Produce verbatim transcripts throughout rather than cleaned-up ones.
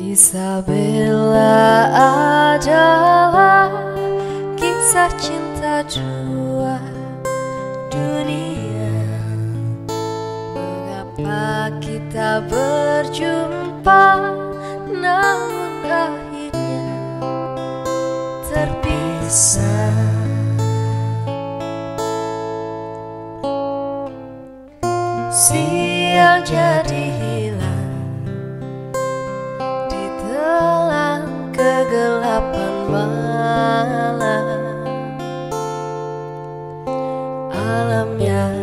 Isabella adalah kisah cinta dua dunia. Mengapa kita berjumpa namun akhirnya terpisah? Siang jadi hilang di telan kegelapan malam. Alam yang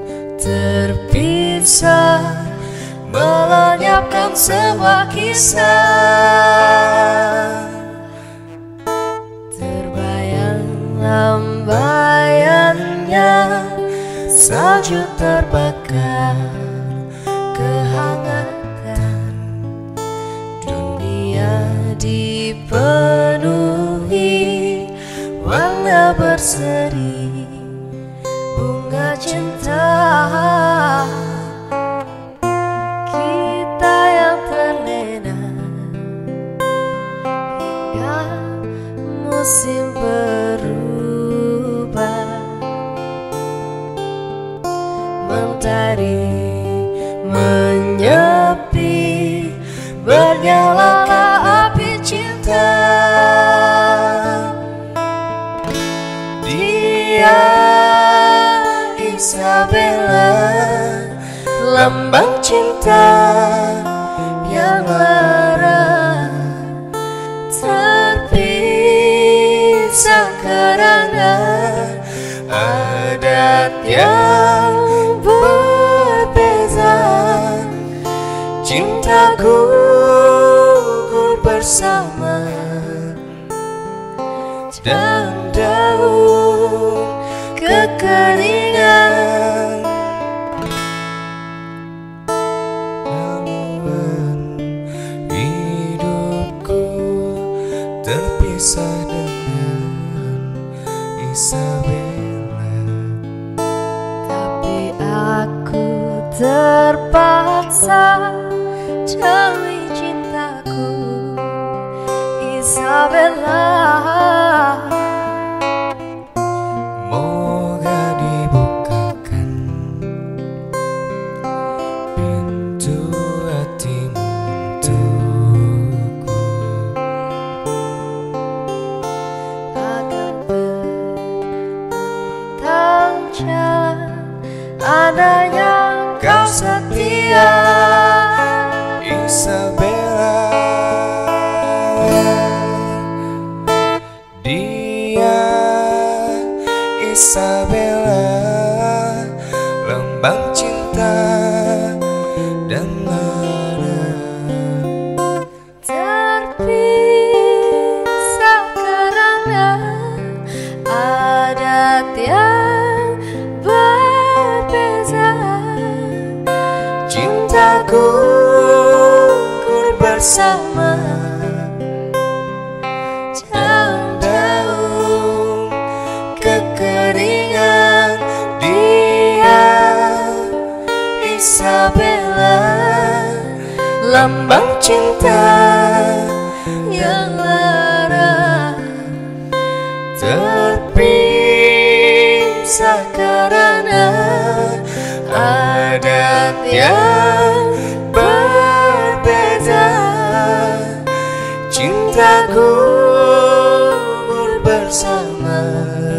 terpisah melenyapkan sebuah kisah. Terbayang lambayannya salju terbakar kehangatan. Dunia dipenuhi warna berseri bunga cinta. Kita yang terlena hingga musim berubah. Mentari menyepi, bernyalalah api cinta. Dia Isabella, lambang cinta yang lara, terpisah karena adat yang berbeza. Cinta gugur bersama dan daun kekeringan. Namun hidupku terpisah dengan Isabella. Tapi aku terpaksa demi cintaku Isabella. Moga dibukakan pintu hatimu untukku, Agar bentang jalan adanya kau setia. Isabella. Dia Isabella, lambang cinta dan lara, terpisah karena adat yang berbeza. cinta gugur bersama Dan daun kekeringan. Dia Isabella, lambang cinta yang lara, terpisah karena adat yang berbeda. Cinta gugur bersama